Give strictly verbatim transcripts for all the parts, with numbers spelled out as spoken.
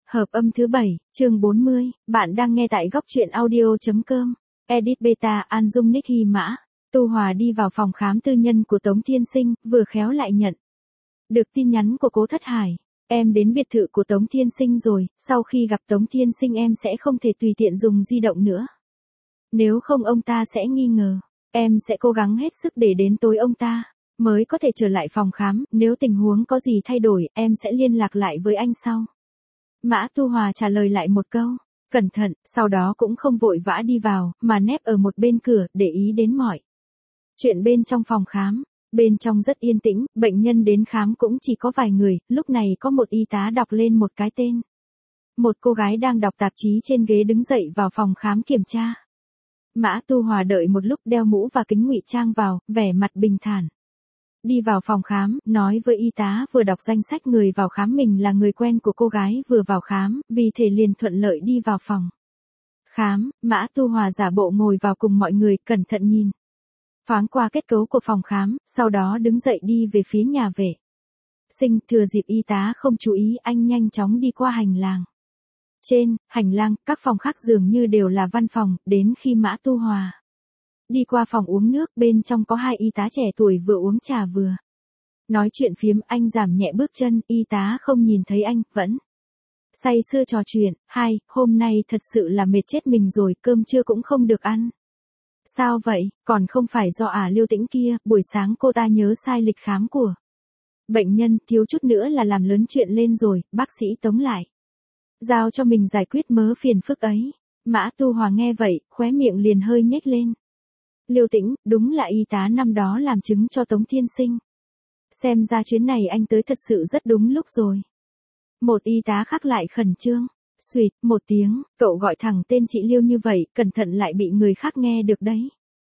Hợp âm thứ bảy, chương bốn mươi, bạn đang nghe tại góc truyện audio.com. Edit beta An Dung Nick Hy Mã. Tu Hòa đi vào phòng khám tư nhân của Tống Thiên Sinh, vừa khéo lại nhận được tin nhắn của Cố Thất Hải. Em đến biệt thự của Tống Thiên Sinh rồi, sau khi gặp Tống Thiên Sinh em sẽ không thể tùy tiện dùng di động nữa. Nếu không ông ta sẽ nghi ngờ. Em sẽ cố gắng hết sức để đến tối ông ta mới có thể trở lại phòng khám, nếu tình huống có gì thay đổi, em sẽ liên lạc lại với anh sau. Mã Tu Hòa trả lời lại một câu, cẩn thận, sau đó cũng không vội vã đi vào, mà nép ở một bên cửa, để ý đến mọi chuyện bên trong phòng khám. Bên trong rất yên tĩnh, bệnh nhân đến khám cũng chỉ có vài người, lúc này có một y tá đọc lên một cái tên. Một cô gái đang đọc tạp chí trên ghế đứng dậy vào phòng khám kiểm tra. Mã Tu Hòa đợi một lúc, đeo mũ và kính ngụy trang vào, vẻ mặt bình thản. Đi vào phòng khám, nói với y tá vừa đọc danh sách người vào khám mình là người quen của cô gái vừa vào khám, vì thể liền thuận lợi đi vào phòng khám. Mã Tu Hòa giả bộ ngồi vào cùng mọi người, cẩn thận nhìn thoáng qua kết cấu của phòng khám, sau đó đứng dậy đi về phía nhà vệ sinh. Thừa dịp y tá không chú ý, anh nhanh chóng đi qua hành lang. Trên hành lang, các phòng khác dường như đều là văn phòng, đến khi Mã Tu Hòa đi qua phòng uống nước, bên trong có hai y tá trẻ tuổi vừa uống trà vừa nói chuyện phiếm. Anh giảm nhẹ bước chân, y tá không nhìn thấy anh, vẫn say sưa trò chuyện. Hai, hôm nay thật sự là mệt chết mình rồi, cơm trưa cũng không được ăn. Sao vậy, còn không phải do ả Liêu Tĩnh kia, buổi sáng cô ta nhớ sai lịch khám của bệnh nhân, thiếu chút nữa là làm lớn chuyện lên rồi, bác sĩ Tống lại giao cho mình giải quyết mớ phiền phức ấy. Mã Tu Hòa nghe vậy, khóe miệng liền hơi nhếch lên. Liêu Tĩnh, đúng là y tá năm đó làm chứng cho Tống Thiên Sinh. Xem ra chuyến này anh tới thật sự rất đúng lúc rồi. Một y tá khác lại khẩn trương. Xuyệt, một tiếng, cậu gọi thẳng tên chị Liêu như vậy, cẩn thận lại bị người khác nghe được đấy.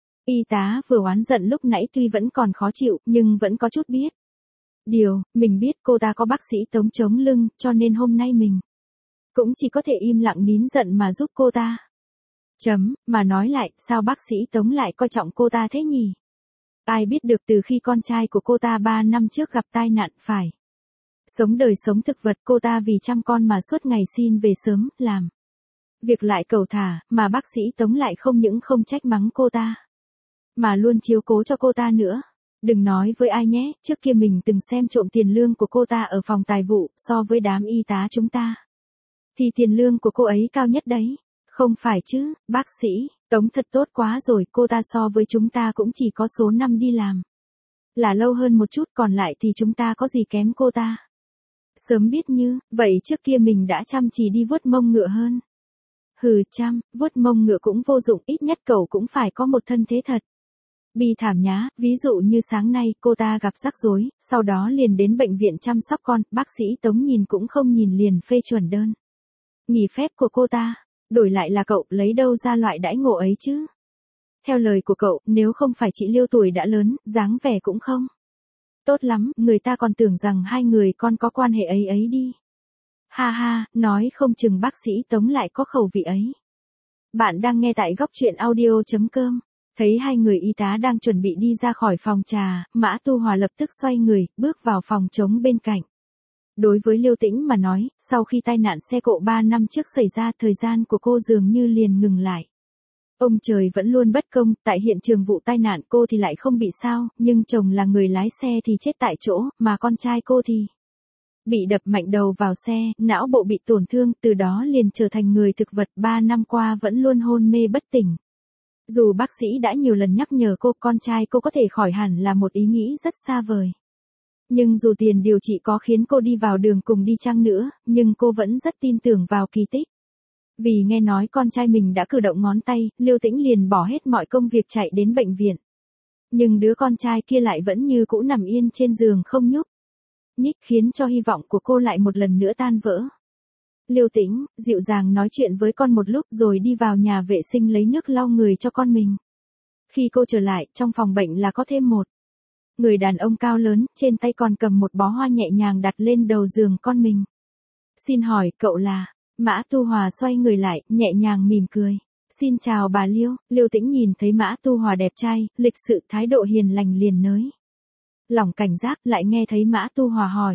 Y tá vừa oán giận lúc nãy tuy vẫn còn khó chịu, nhưng vẫn có chút biết điều, mình biết cô ta có bác sĩ Tống chống lưng, cho nên hôm nay mình cũng chỉ có thể im lặng nín giận mà giúp cô ta. Chấm, mà nói lại, sao bác sĩ Tống lại coi trọng cô ta thế nhỉ? Ai biết được từ khi con trai của cô ta ba năm trước gặp tai nạn phải sống đời sống thực vật, cô ta vì chăm con mà suốt ngày xin về sớm, làm việc lại cẩu thả, mà bác sĩ Tống lại không những không trách mắng cô ta, mà luôn chiếu cố cho cô ta nữa. Đừng nói với ai nhé, trước kia mình từng xem trộm tiền lương của cô ta ở phòng tài vụ, so với đám y tá chúng ta thì tiền lương của cô ấy cao nhất đấy. Không phải chứ, bác sĩ Tống thật tốt quá rồi, cô ta so với chúng ta cũng chỉ có số năm đi làm là lâu hơn một chút, còn lại thì chúng ta có gì kém cô ta. Sớm biết như vậy trước kia mình đã chăm chỉ đi vuốt mông ngựa hơn. Hừ, chăm vuốt mông ngựa cũng vô dụng, ít nhất cậu cũng phải có một thân thế thật bi thảm nhá. Ví dụ như sáng nay cô ta gặp rắc rối, sau đó liền đến bệnh viện chăm sóc con, bác sĩ Tống nhìn cũng không nhìn liền phê chuẩn đơn nghỉ phép của cô ta. Đổi lại là cậu, lấy đâu ra loại đãi ngộ ấy chứ? Theo lời của cậu, nếu không phải chị Liêu tuổi đã lớn, dáng vẻ cũng không tốt lắm, người ta còn tưởng rằng hai người con có quan hệ ấy ấy đi. Ha ha, nói không chừng bác sĩ Tống lại có khẩu vị ấy. Bạn đang nghe tại góc truyện audio.com. Thấy hai người y tá đang chuẩn bị đi ra khỏi phòng trà, Mã Tu Hòa lập tức xoay người, bước vào phòng trống bên cạnh. Đối với Liêu Tĩnh mà nói, sau khi tai nạn xe cộ ba năm trước xảy ra, thời gian của cô dường như liền ngừng lại. Ông trời vẫn luôn bất công, tại hiện trường vụ tai nạn cô thì lại không bị sao, nhưng chồng là người lái xe thì chết tại chỗ, mà con trai cô thì bị đập mạnh đầu vào xe, não bộ bị tổn thương, từ đó liền trở thành người thực vật, ba năm qua vẫn luôn hôn mê bất tỉnh. Dù bác sĩ đã nhiều lần nhắc nhở cô, con trai cô có thể khỏi hẳn là một ý nghĩ rất xa vời. Nhưng dù tiền điều trị có khiến cô đi vào đường cùng đi chăng nữa, nhưng cô vẫn rất tin tưởng vào kỳ tích. Vì nghe nói con trai mình đã cử động ngón tay, Liêu Tĩnh liền bỏ hết mọi công việc chạy đến bệnh viện. Nhưng đứa con trai kia lại vẫn như cũ nằm yên trên giường không nhúc nhích, khiến cho hy vọng của cô lại một lần nữa tan vỡ. Liêu Tĩnh dịu dàng nói chuyện với con một lúc rồi đi vào nhà vệ sinh lấy nước lau người cho con mình. Khi cô trở lại, trong phòng bệnh là có thêm một người đàn ông cao lớn, trên tay còn cầm một bó hoa nhẹ nhàng đặt lên đầu giường con mình. Xin hỏi, cậu là? Mã Tu Hòa xoay người lại, nhẹ nhàng mỉm cười. Xin chào bà Liêu. Liêu Tĩnh nhìn thấy Mã Tu Hòa đẹp trai, lịch sự, thái độ hiền lành liền nới lỏng cảnh giác, lại nghe thấy Mã Tu Hòa hỏi.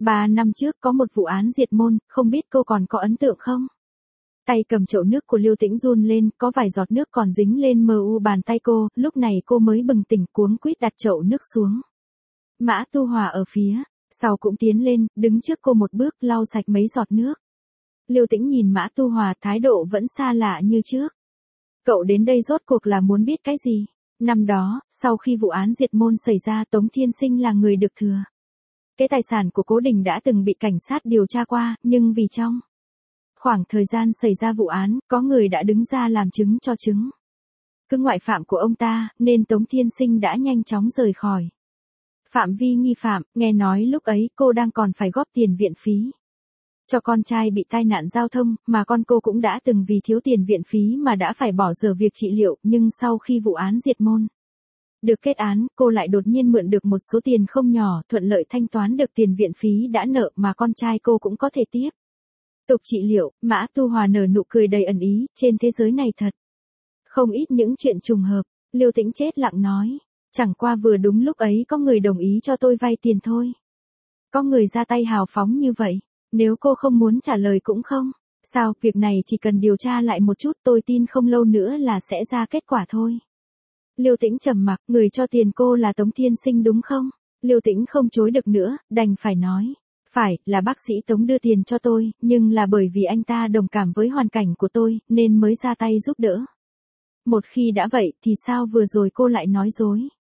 Ba năm trước có một vụ án diệt môn, không biết cô còn có ấn tượng không? Tay cầm chậu nước của Liêu Tĩnh run lên, có vài giọt nước còn dính lên mờ u bàn tay cô, lúc này cô mới bừng tỉnh cuống quýt đặt chậu nước xuống. Mã Tu Hòa ở phía sau cũng tiến lên, đứng trước cô một bước lau sạch mấy giọt nước. Liêu Tĩnh nhìn Mã Tu Hòa, thái độ vẫn xa lạ như trước. Cậu đến đây rốt cuộc là muốn biết cái gì? Năm đó, sau khi vụ án diệt môn xảy ra, Tống Thiên Sinh là người được thừa. Cái tài sản của Cố Đình đã từng bị cảnh sát điều tra qua, nhưng vì trong khoảng thời gian xảy ra vụ án, có người đã đứng ra làm chứng cho chứng cứ ngoại phạm của ông ta, nên Tống Thiên Sinh đã nhanh chóng rời khỏi phạm vi nghi phạm. Nghe nói lúc ấy cô đang còn phải góp tiền viện phí cho con trai bị tai nạn giao thông, mà con cô cũng đã từng vì thiếu tiền viện phí mà đã phải bỏ dở việc trị liệu, nhưng sau khi vụ án diệt môn được kết án, cô lại đột nhiên mượn được một số tiền không nhỏ, thuận lợi thanh toán được tiền viện phí đã nợ mà con trai cô cũng có thể tiếp tục trị liệu. Mã Tu Hòa nở nụ cười đầy ẩn ý, trên thế giới này thật không ít những chuyện trùng hợp. Liêu Tĩnh chết lặng nói, chẳng qua vừa đúng lúc ấy có người đồng ý cho tôi vay tiền thôi. Có người ra tay hào phóng như vậy, nếu cô không muốn trả lời cũng không sao, việc này chỉ cần điều tra lại một chút, tôi tin không lâu nữa là sẽ ra kết quả thôi. Liêu Tĩnh trầm mặc, người cho tiền cô là Tống Thiên Sinh đúng không? Liêu Tĩnh không chối được nữa, đành phải nói. Phải, là bác sĩ Tống đưa tiền cho tôi, nhưng là bởi vì anh ta đồng cảm với hoàn cảnh của tôi, nên mới ra tay giúp đỡ. Một khi đã vậy thì sao vừa rồi cô lại nói dối?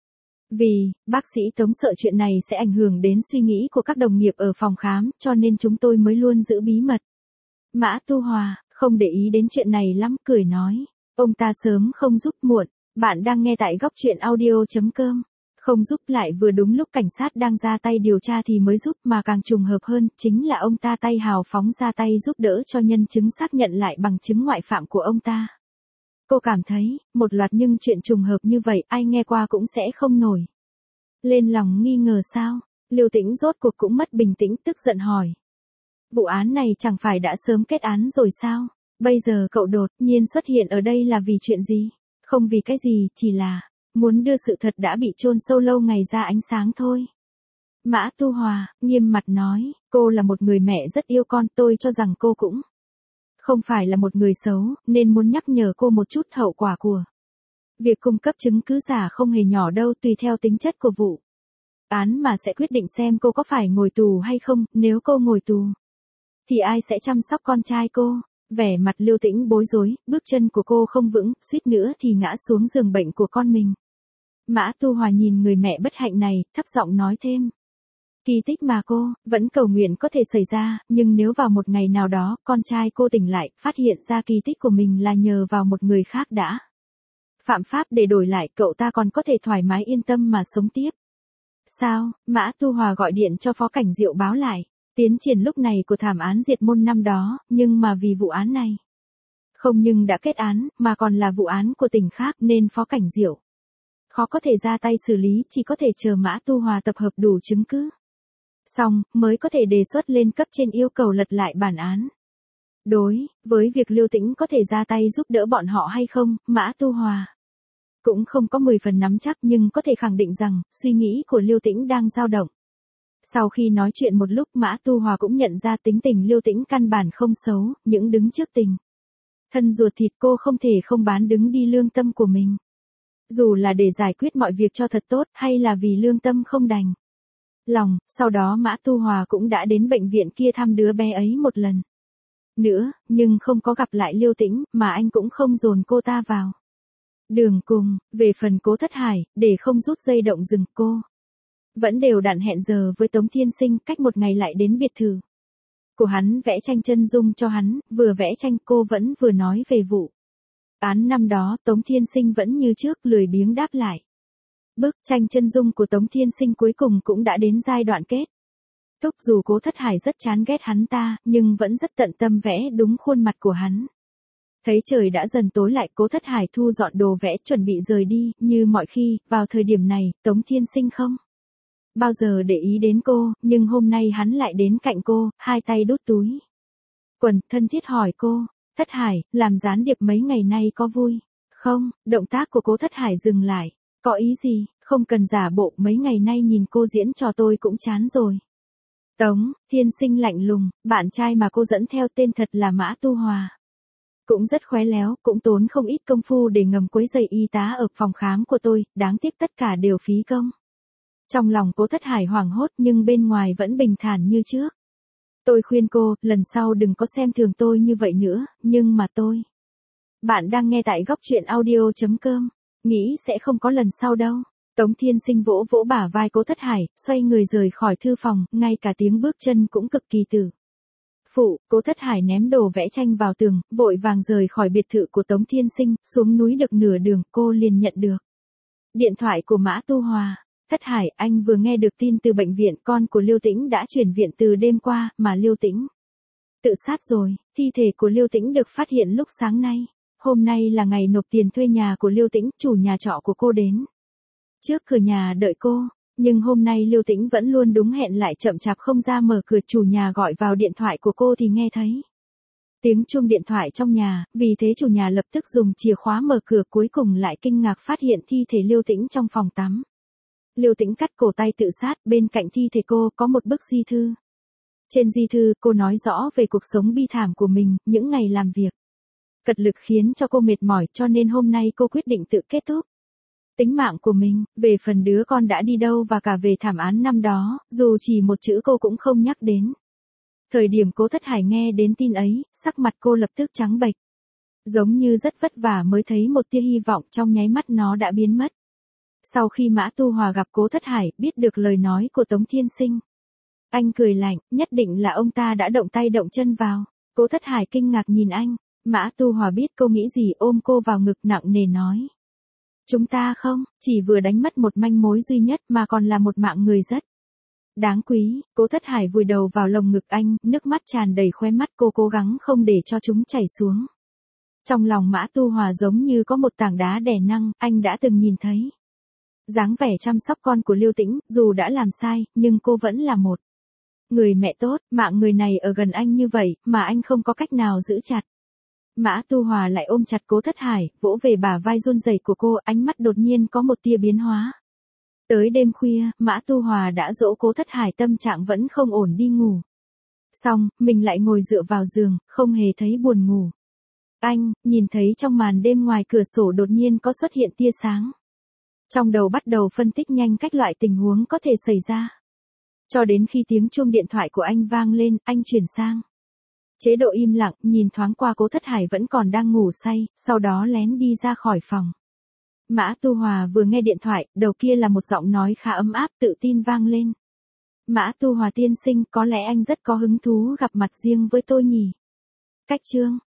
Vì, bác sĩ Tống sợ chuyện này sẽ ảnh hưởng đến suy nghĩ của các đồng nghiệp ở phòng khám, cho nên chúng tôi mới luôn giữ bí mật. Mã Tu Hòa, không để ý đến chuyện này lắm, cười nói. Ông ta sớm không giúp muộn. Bạn đang nghe tại góc truyện audio.com. Không giúp lại vừa đúng lúc cảnh sát đang ra tay điều tra thì mới giúp, mà càng trùng hợp hơn, chính là ông ta tay hào phóng ra tay giúp đỡ cho nhân chứng xác nhận lại bằng chứng ngoại phạm của ông ta. Cô cảm thấy, một loạt những chuyện trùng hợp như vậy ai nghe qua cũng sẽ không nổi lên lòng nghi ngờ sao? Liêu Tĩnh rốt cuộc cũng mất bình tĩnh, tức giận hỏi. Vụ án này chẳng phải đã sớm kết án rồi sao? Bây giờ cậu đột nhiên xuất hiện ở đây là vì chuyện gì? Không vì cái gì, chỉ là muốn đưa sự thật đã bị chôn sâu lâu ngày ra ánh sáng thôi. Mã Tu Hòa nghiêm mặt nói, cô là một người mẹ rất yêu con, tôi cho rằng cô cũng không phải là một người xấu, nên muốn nhắc nhở cô một chút hậu quả của việc cung cấp chứng cứ giả không hề nhỏ đâu, tùy theo tính chất của vụ án mà sẽ quyết định xem cô có phải ngồi tù hay không. Nếu cô ngồi tù thì ai sẽ chăm sóc con trai cô? Vẻ mặt Liêu Tĩnh bối rối, bước chân của cô không vững, suýt nữa thì ngã xuống giường bệnh của con mình. Mã Tu Hòa nhìn người mẹ bất hạnh này, thấp giọng nói thêm. Kỳ tích mà cô vẫn cầu nguyện có thể xảy ra, nhưng nếu vào một ngày nào đó, con trai cô tỉnh lại, phát hiện ra kỳ tích của mình là nhờ vào một người khác đã phạm pháp để đổi lại, cậu ta còn có thể thoải mái yên tâm mà sống tiếp. Sao? Mã Tu Hòa gọi điện cho Phó Cảnh Diệu báo lại tiến triển lúc này của thảm án diệt môn năm đó, nhưng mà vì vụ án này không nhưng đã kết án, mà còn là vụ án của tỉnh khác, nên Phó Cảnh Diệu khó có thể ra tay xử lý, chỉ có thể chờ Mã Tu Hòa tập hợp đủ chứng cứ xong, mới có thể đề xuất lên cấp trên yêu cầu lật lại bản án. Đối với việc Liêu Tĩnh có thể ra tay giúp đỡ bọn họ hay không, Mã Tu Hòa cũng không có mười phần nắm chắc, nhưng có thể khẳng định rằng, suy nghĩ của Liêu Tĩnh đang dao động. Sau khi nói chuyện một lúc, Mã Tu Hòa cũng nhận ra tính tình Liêu Tĩnh căn bản không xấu, những đứng trước tình thân ruột thịt, cô không thể không bán đứng đi lương tâm của mình. Dù là để giải quyết mọi việc cho thật tốt, hay là vì lương tâm không đành lòng. Sau đó Mã Tu Hòa cũng đã đến bệnh viện kia thăm đứa bé ấy một lần nữa, nhưng không có gặp lại Liêu Tĩnh, mà anh cũng không dồn cô ta vào đường cùng. Về phần Cố Thất Hải, để không rút dây động rừng, cô vẫn đều đặn hẹn giờ với Tống Thiên Sinh, cách một ngày lại đến biệt thự của hắn vẽ tranh chân dung cho hắn. Vừa vẽ tranh cô vẫn vừa nói về vụ án năm đó. Tống Thiên Sinh vẫn như trước lười biếng đáp lại. Bức tranh chân dung của Tống Thiên Sinh cuối cùng cũng đã đến giai đoạn kết thúc. Dù Cố Thất Hải rất chán ghét hắn ta, nhưng vẫn rất tận tâm vẽ đúng khuôn mặt của hắn. Thấy trời đã dần tối lại, Cố Thất Hải thu dọn đồ vẽ chuẩn bị rời đi. Như mọi khi, vào thời điểm này, Tống Thiên Sinh không bao giờ để ý đến cô, nhưng hôm nay hắn lại đến cạnh cô, hai tay đút túi quần, thân thiết hỏi cô. Thất Hải, làm gián điệp mấy ngày nay có vui không? Động tác của Cố Thất Hải dừng lại. Có ý gì? Không cần giả bộ, mấy ngày nay nhìn cô diễn trò tôi cũng chán rồi. Tống Thiên Sinh lạnh lùng, bạn trai mà cô dẫn theo tên thật là Mã Tu Hòa. Cũng rất khéo léo, cũng tốn không ít công phu để ngầm quấy rầy y tá ở phòng khám của tôi, đáng tiếc tất cả đều phí công. Trong lòng Cố Thất Hải hoảng hốt nhưng bên ngoài vẫn bình thản như trước. Tôi khuyên cô, lần sau đừng có xem thường tôi như vậy nữa, nhưng mà tôi... Bạn đang nghe tại góc truyện audio.com, nghĩ sẽ không có lần sau đâu. Tống Thiên Sinh vỗ vỗ bả vai Cố Thất Hải, xoay người rời khỏi thư phòng, ngay cả tiếng bước chân cũng cực kỳ tử. Phụ, Cố Thất Hải ném đồ vẽ tranh vào tường, vội vàng rời khỏi biệt thự của Tống Thiên Sinh, xuống núi được nửa đường, cô liền nhận được điện thoại của Mã Tu Hòa. Thất Hải, anh vừa nghe được tin từ bệnh viện, con của Liêu Tĩnh đã chuyển viện từ đêm qua, mà Liêu Tĩnh tự sát rồi. Thi thể của Liêu Tĩnh được phát hiện lúc sáng nay. Hôm nay là ngày nộp tiền thuê nhà của Liêu Tĩnh, chủ nhà trọ của cô đến trước cửa nhà đợi cô, nhưng hôm nay Liêu Tĩnh vẫn luôn đúng hẹn lại chậm chạp không ra mở cửa. Chủ nhà gọi vào điện thoại của cô thì nghe thấy tiếng chuông điện thoại trong nhà, vì thế chủ nhà lập tức dùng chìa khóa mở cửa, cuối cùng lại kinh ngạc phát hiện thi thể Liêu Tĩnh trong phòng tắm. Liêu Tĩnh cắt cổ tay tự sát, bên cạnh thi thể cô có một bức di thư. Trên di thư, cô nói rõ về cuộc sống bi thảm của mình, những ngày làm việc cật lực khiến cho cô mệt mỏi, cho nên hôm nay cô quyết định tự kết thúc tính mạng của mình. Về phần đứa con đã đi đâu và cả về thảm án năm đó, dù chỉ một chữ cô cũng không nhắc đến. Thời điểm Cố Thất Hải nghe đến tin ấy, sắc mặt cô lập tức trắng bệch. Giống như rất vất vả mới thấy một tia hy vọng, trong nháy mắt nó đã biến mất. Sau khi Mã Tu Hòa gặp Cố Thất Hải, biết được lời nói của Tống Thiên Sinh, anh cười lạnh, nhất định là ông ta đã động tay động chân vào. Cố Thất Hải kinh ngạc nhìn anh. Mã Tu Hòa biết cô nghĩ gì, ôm cô vào ngực nặng nề nói. Chúng ta không, chỉ vừa đánh mất một manh mối duy nhất mà còn là một mạng người rất đáng quý. Cố Thất Hải vùi đầu vào lồng ngực anh, nước mắt tràn đầy khóe mắt, cô cố gắng không để cho chúng chảy xuống. Trong lòng Mã Tu Hòa giống như có một tảng đá đè nặng, anh đã từng nhìn thấy dáng vẻ chăm sóc con của Liêu Tĩnh, dù đã làm sai, nhưng cô vẫn là một người mẹ tốt, mạng người này ở gần anh như vậy, mà anh không có cách nào giữ chặt. Mã Tu Hòa lại ôm chặt Cố Thất Hải, vỗ về bả vai run rẩy của cô, ánh mắt đột nhiên có một tia biến hóa. Tới đêm khuya, Mã Tu Hòa đã dỗ Cố Thất Hải, tâm trạng vẫn không ổn đi ngủ. Xong, mình lại ngồi dựa vào giường, không hề thấy buồn ngủ. Anh, nhìn thấy trong màn đêm ngoài cửa sổ đột nhiên có xuất hiện tia sáng. Trong đầu bắt đầu phân tích nhanh cách loại tình huống có thể xảy ra. Cho đến khi tiếng chuông điện thoại của anh vang lên, anh chuyển sang chế độ im lặng, nhìn thoáng qua Cố Thất Hải vẫn còn đang ngủ say, sau đó lén đi ra khỏi phòng. Mã Tu Hòa vừa nghe điện thoại, đầu kia là một giọng nói khá ấm áp, tự tin vang lên. Mã Tu Hòa tiên sinh, có lẽ anh rất có hứng thú gặp mặt riêng với tôi nhỉ? Cách chương